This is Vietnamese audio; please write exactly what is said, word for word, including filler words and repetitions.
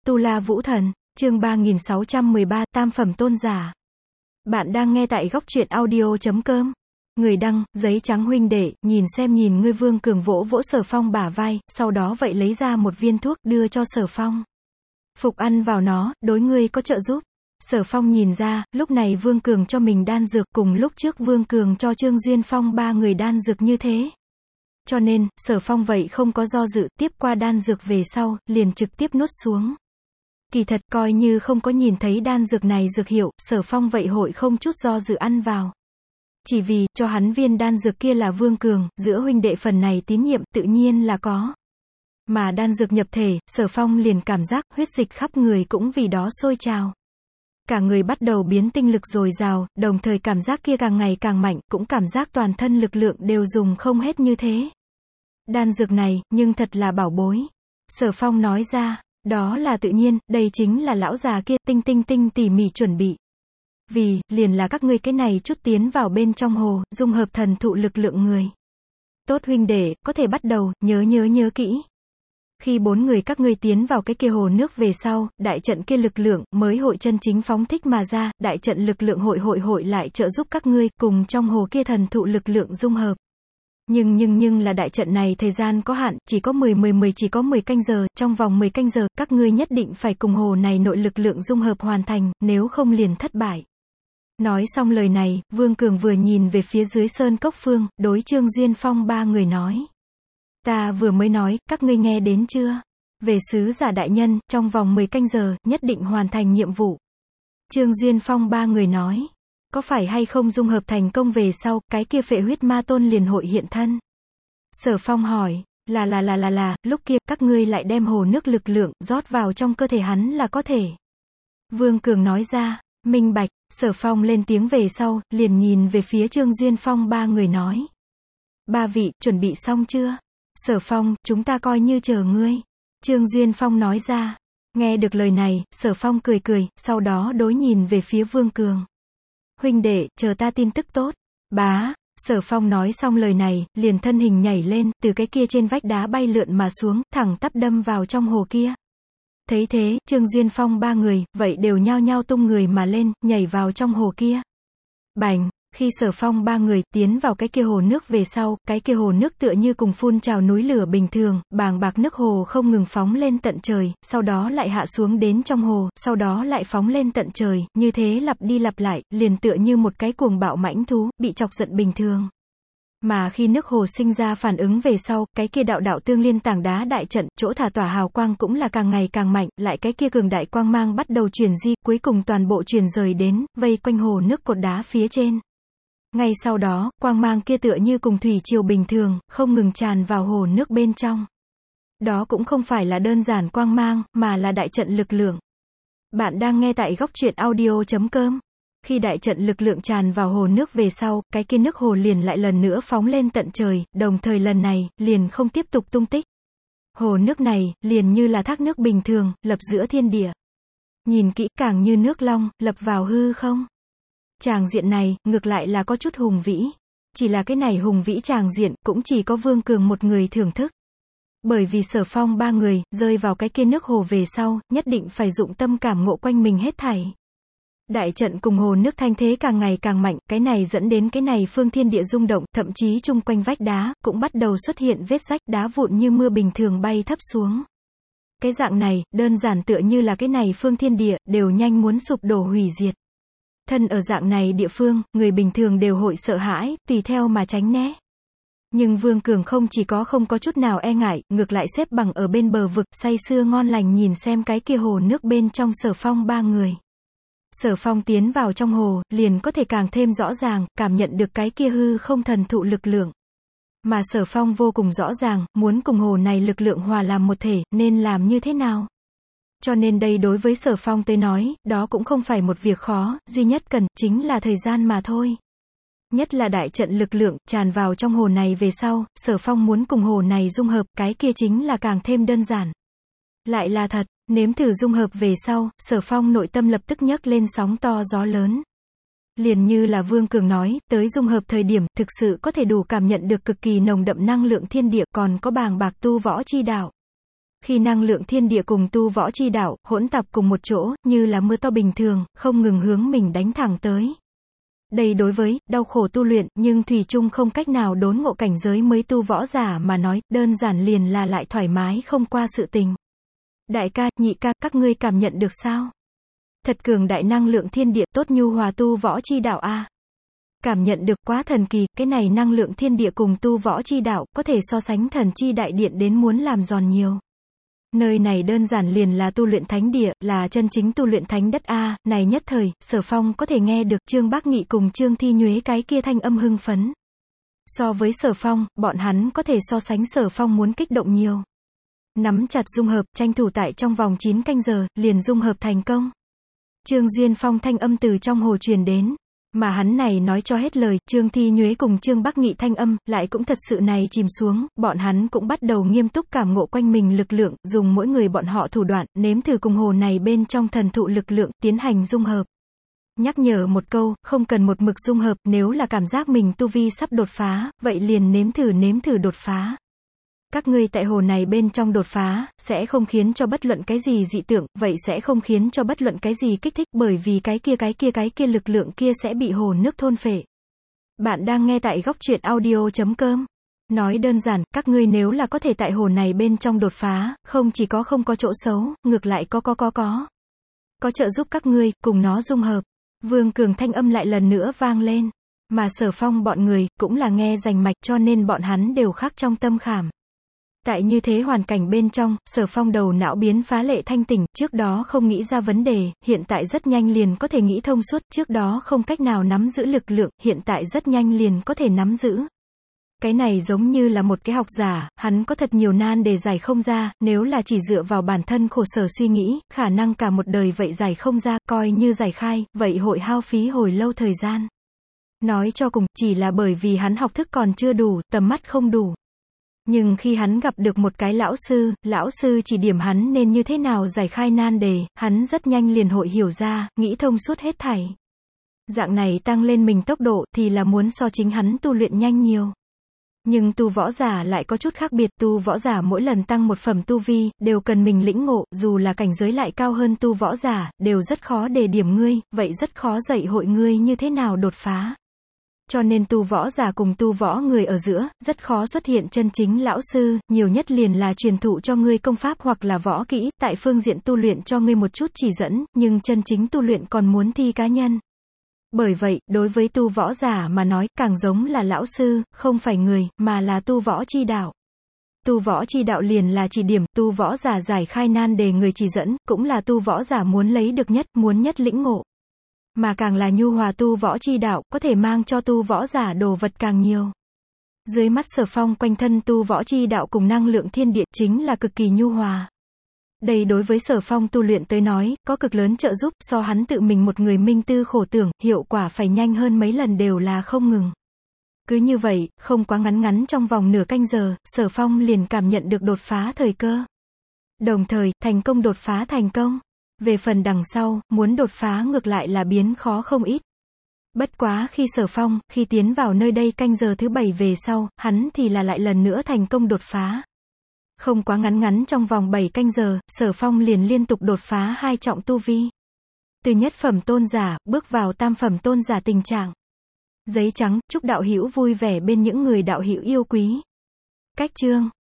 Tu La Vũ Thần, chương ba nghìn sáu trăm mười ba, Tam Phẩm Tôn Giả. Bạn đang nghe tại góc truyện audio chấm com. Người đăng, giấy trắng huynh đệ, nhìn xem nhìn ngươi. Vương Cường vỗ vỗ Sở Phong bả vai, sau đó vậy lấy ra một viên thuốc đưa cho Sở Phong. Phục ăn vào nó, đối ngươi có trợ giúp. Sở Phong nhìn ra, lúc này Vương Cường cho mình đan dược cùng lúc trước Vương Cường cho Trương Duyên Phong ba người đan dược như thế. Cho nên, Sở Phong vậy không có do dự, tiếp qua đan dược về sau, liền trực tiếp nuốt xuống. Kỳ thật coi như không có nhìn thấy đan dược này dược hiệu, Sở Phong vậy hội không chút do dự ăn vào. Chỉ vì, cho hắn viên đan dược kia là Vương Cường, giữa huynh đệ phần này tín nhiệm tự nhiên là có. Mà đan dược nhập thể, Sở Phong liền cảm giác huyết dịch khắp người cũng vì đó sôi trào. Cả người bắt đầu biến tinh lực dồi dào, đồng thời cảm giác kia càng ngày càng mạnh, cũng cảm giác toàn thân lực lượng đều dùng không hết như thế. Đan dược này, nhưng thật là bảo bối. Sở Phong nói ra, đó là tự nhiên, đây chính là lão già kia tinh tinh tinh tỉ mỉ chuẩn bị. Vì, liền là các ngươi cái này chút tiến vào bên trong hồ, dung hợp thần thụ lực lượng người. Tốt huynh đệ, có thể bắt đầu, nhớ nhớ nhớ kỹ. Khi bốn người các ngươi tiến vào cái kia hồ nước về sau, đại trận kia lực lượng, mới hội chân chính phóng thích mà ra, đại trận lực lượng hội hội hội lại trợ giúp các ngươi, cùng trong hồ kia thần thụ lực lượng dung hợp. Nhưng nhưng nhưng là đại trận này thời gian có hạn, chỉ có mười mười mười chỉ có mười canh giờ, trong vòng mười canh giờ, các ngươi nhất định phải cùng hồ này nội lực lượng dung hợp hoàn thành, nếu không liền thất bại. Nói xong lời này, Vương Cường vừa nhìn về phía dưới sơn cốc phương, đối Trương Duyên Phong ba người nói. Ta vừa mới nói, các ngươi nghe đến chưa? Về sứ giả đại nhân, trong vòng mười canh giờ, nhất định hoàn thành nhiệm vụ. Trương Duyên Phong ba người nói. Có phải hay không dung hợp thành công về sau, cái kia phệ huyết ma tôn liền hội hiện thân? Sở Phong hỏi, là là là là là, lúc kia, các ngươi lại đem hồ nước lực lượng, rót vào trong cơ thể hắn là có thể. Vương Cường nói ra, minh bạch. Sở Phong lên tiếng về sau, liền nhìn về phía Trương Duyên Phong ba người nói. Ba vị, chuẩn bị xong chưa? Sở Phong, chúng ta coi như chờ ngươi. Trương Duyên Phong nói ra. Nghe được lời này, Sở Phong cười cười, sau đó đối nhìn về phía Vương Cường. Huynh đệ, chờ ta tin tức tốt. Bá, Sở Phong nói xong lời này, liền thân hình nhảy lên, từ cái kia trên vách đá bay lượn mà xuống, thẳng tắp đâm vào trong hồ kia. Thấy thế, Trương Duyên Phong ba người, vậy đều nhao nhao tung người mà lên, nhảy vào trong hồ kia. Bành, khi Sở Phong ba người tiến vào cái kia hồ nước về sau, cái kia hồ nước tựa như cùng phun trào núi lửa bình thường, bàng bạc nước hồ không ngừng phóng lên tận trời, sau đó lại hạ xuống đến trong hồ, sau đó lại phóng lên tận trời, như thế lặp đi lặp lại, liền tựa như một cái cuồng bạo mãnh thú, bị chọc giận bình thường. Mà khi nước hồ sinh ra phản ứng về sau, cái kia đạo đạo tương liên tảng đá đại trận, chỗ thả tỏa hào quang cũng là càng ngày càng mạnh, lại cái kia cường đại quang mang bắt đầu chuyển di, cuối cùng toàn bộ chuyển rời đến, vây quanh hồ nước cột đá phía trên. Ngay sau đó, quang mang kia tựa như cùng thủy triều bình thường, không ngừng tràn vào hồ nước bên trong. Đó cũng không phải là đơn giản quang mang, mà là đại trận lực lượng. Bạn đang nghe tại góc truyện audio chấm com. Khi đại trận lực lượng tràn vào hồ nước về sau, cái kia nước hồ liền lại lần nữa phóng lên tận trời, đồng thời lần này, liền không tiếp tục tung tích. Hồ nước này, liền như là thác nước bình thường, lập giữa thiên địa. Nhìn kỹ càng như nước long, lập vào hư không. Tràng diện này, ngược lại là có chút hùng vĩ. Chỉ là cái này hùng vĩ tràng diện, cũng chỉ có Vương Cường một người thưởng thức. Bởi vì Sở Phong ba người, rơi vào cái kia nước hồ về sau, nhất định phải dụng tâm cảm ngộ quanh mình hết thảy. Đại trận cùng hồ nước thanh thế càng ngày càng mạnh, cái này dẫn đến cái này phương thiên địa rung động, thậm chí chung quanh vách đá, cũng bắt đầu xuất hiện vết rách, đá vụn như mưa bình thường bay thấp xuống. Cái dạng này, đơn giản tựa như là cái này phương thiên địa, đều nhanh muốn sụp đổ hủy diệt. Thân ở dạng này địa phương, người bình thường đều hội sợ hãi, tùy theo mà tránh né. Nhưng Vương Cường không chỉ có không có chút nào e ngại, ngược lại xếp bằng ở bên bờ vực, say sưa ngon lành nhìn xem cái kia hồ nước bên trong Sở Phong ba người. Sở Phong tiến vào trong hồ, liền có thể càng thêm rõ ràng, cảm nhận được cái kia hư không thần thụ lực lượng. Mà Sở Phong vô cùng rõ ràng, muốn cùng hồ này lực lượng hòa làm một thể, nên làm như thế nào? Cho nên đây đối với Sở Phong tới nói, đó cũng không phải một việc khó, duy nhất cần, chính là thời gian mà thôi. Nhất là đại trận lực lượng, tràn vào trong hồ này về sau, Sở Phong muốn cùng hồ này dung hợp, cái kia chính là càng thêm đơn giản. Lại là thật, nếm thử dung hợp về sau, Sở Phong nội tâm lập tức nhấc lên sóng to gió lớn. Liền như là Vương Cường nói, tới dung hợp thời điểm, thực sự có thể đủ cảm nhận được cực kỳ nồng đậm năng lượng thiên địa, còn có bàng bạc tu võ chi đạo. Khi năng lượng thiên địa cùng tu võ chi đạo, hỗn tạp cùng một chỗ, như là mưa to bình thường, không ngừng hướng mình đánh thẳng tới. Đây đối với, đau khổ tu luyện, nhưng thủy chung không cách nào đốn ngộ cảnh giới mới tu võ giả mà nói, đơn giản liền là lại thoải mái không qua sự tình. Đại ca, nhị ca, các ngươi cảm nhận được sao? Thật cường đại năng lượng thiên địa, tốt nhu hòa tu võ chi đạo a. Cảm nhận được, quá thần kỳ, cái này năng lượng thiên địa cùng tu võ chi đạo, có thể so sánh thần chi đại điện đến muốn làm giòn nhiều. Nơi này đơn giản liền là tu luyện thánh địa, là chân chính tu luyện thánh đất a. Này nhất thời, Sở Phong có thể nghe được Trương Bác Nghị cùng Trương Thi Nhuế cái kia thanh âm hưng phấn. So với Sở Phong, bọn hắn có thể so sánh Sở Phong muốn kích động nhiều. Nắm chặt dung hợp, tranh thủ tại trong vòng chín canh giờ, liền dung hợp thành công. Trương Duyên Phong thanh âm từ trong hồ truyền đến. Mà hắn này nói cho hết lời, Trương Thi Nhuế cùng Trương Bác Nghị thanh âm, lại cũng thật sự này chìm xuống, bọn hắn cũng bắt đầu nghiêm túc cảm ngộ quanh mình lực lượng, dùng mỗi người bọn họ thủ đoạn, nếm thử cùng hồ này bên trong thần thụ lực lượng, tiến hành dung hợp. Nhắc nhở một câu, không cần một mực dung hợp, nếu là cảm giác mình tu vi sắp đột phá, vậy liền nếm thử nếm thử đột phá. Các ngươi tại hồ này bên trong đột phá, sẽ không khiến cho bất luận cái gì dị tượng, vậy sẽ không khiến cho bất luận cái gì kích thích, bởi vì cái kia cái kia cái kia lực lượng kia sẽ bị hồ nước thôn phệ. Bạn đang nghe tại góc truyện audio chấm com. Nói đơn giản, các ngươi nếu là có thể tại hồ này bên trong đột phá, không chỉ có không có chỗ xấu, ngược lại có có có có. Có trợ giúp các ngươi, cùng nó dung hợp. Vương Cường thanh âm lại lần nữa vang lên. Mà Sở Phong bọn người, cũng là nghe rành mạch cho nên bọn hắn đều khác trong tâm khảm. Tại như thế hoàn cảnh bên trong, Sở Phong đầu não biến phá lệ thanh tỉnh, trước đó không nghĩ ra vấn đề, hiện tại rất nhanh liền có thể nghĩ thông suốt, trước đó không cách nào nắm giữ lực lượng, hiện tại rất nhanh liền có thể nắm giữ. Cái này giống như là một cái học giả, hắn có thật nhiều nan đề giải không ra, nếu là chỉ dựa vào bản thân khổ sở suy nghĩ, khả năng cả một đời vậy giải không ra, coi như giải khai, vậy hội hao phí hồi lâu thời gian. Nói cho cùng, chỉ là bởi vì hắn học thức còn chưa đủ, tầm mắt không đủ. Nhưng khi hắn gặp được một cái lão sư, lão sư chỉ điểm hắn nên như thế nào giải khai nan đề, hắn rất nhanh liền hội hiểu ra, nghĩ thông suốt hết thảy. Dạng này tăng lên mình tốc độ, thì là muốn so chính hắn tu luyện nhanh nhiều. Nhưng tu võ giả lại có chút khác biệt, tu võ giả mỗi lần tăng một phẩm tu vi, đều cần mình lĩnh ngộ, dù là cảnh giới lại cao hơn tu võ giả, đều rất khó đề điểm ngươi, vậy rất khó dạy hội ngươi như thế nào đột phá. Cho nên tu võ giả cùng tu võ người ở giữa, rất khó xuất hiện chân chính lão sư, nhiều nhất liền là truyền thụ cho ngươi công pháp hoặc là võ kỹ, tại phương diện tu luyện cho ngươi một chút chỉ dẫn, nhưng chân chính tu luyện còn muốn thi cá nhân. Bởi vậy, đối với tu võ giả mà nói, càng giống là lão sư, không phải người, mà là tu võ chi đạo. Tu võ chi đạo liền là chỉ điểm, tu võ giả giải khai nan đề người chỉ dẫn, cũng là tu võ giả muốn lấy được nhất, muốn nhất lĩnh ngộ. Mà càng là nhu hòa tu võ chi đạo, có thể mang cho tu võ giả đồ vật càng nhiều. Dưới mắt Sở Phong quanh thân tu võ chi đạo cùng năng lượng thiên địa chính là cực kỳ nhu hòa. Đây đối với Sở Phong tu luyện tới nói, có cực lớn trợ giúp, so hắn tự mình một người minh tư khổ tưởng, hiệu quả phải nhanh hơn mấy lần đều là không ngừng. Cứ như vậy, không quá ngắn ngắn trong vòng nửa canh giờ, Sở Phong liền cảm nhận được đột phá thời cơ. Đồng thời, thành công đột phá thành công. Về phần đằng sau, muốn đột phá ngược lại là biến khó không ít. Bất quá khi Sở Phong, khi tiến vào nơi đây canh giờ thứ bảy về sau, hắn thì là lại lần nữa thành công đột phá. Không quá ngắn ngắn trong vòng bảy canh giờ, Sở Phong liền liên tục đột phá hai trọng tu vi. Từ nhất phẩm tôn giả, bước vào tam phẩm tôn giả tình trạng. Giấy trắng, chúc đạo hữu vui vẻ bên những người đạo hữu yêu quý. Cách chương